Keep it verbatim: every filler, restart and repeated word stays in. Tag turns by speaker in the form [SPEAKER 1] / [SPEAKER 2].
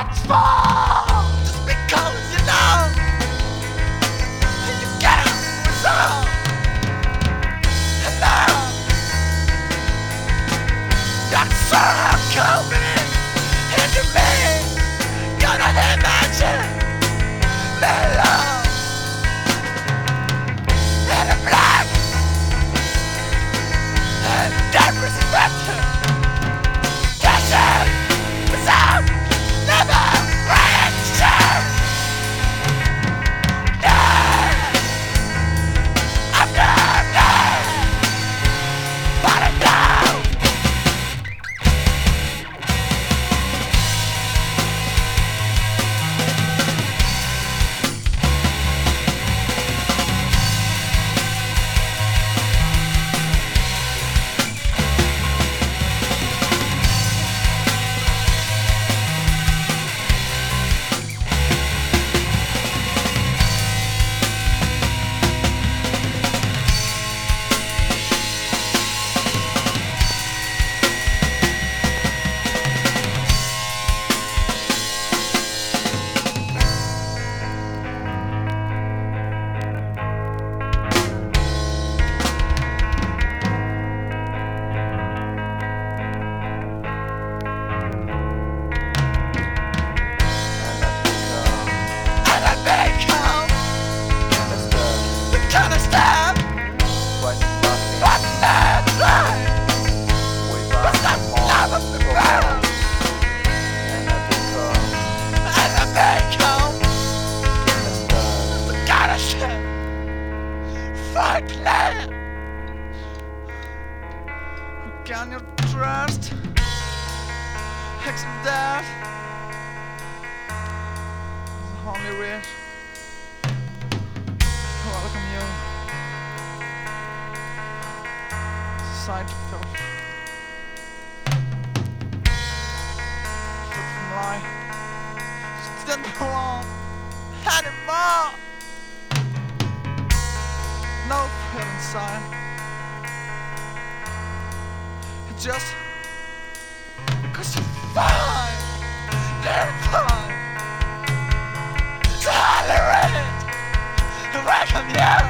[SPEAKER 1] Small, just because you know you get a result. And now that's somehow coming into me. Gonna imagine me love in a black and dead perspective. Catching without never reaction. Day after day, but I know kind of step, but that line was not love of the battle. And I become the kind of shit fight land. Who can you trust? Except that the only wish. Welcome you. Side of Foot from lie. Just didn't belong anymore. No fear inside. It's just because you're fine. They're fine. Tolerate. Welcome you.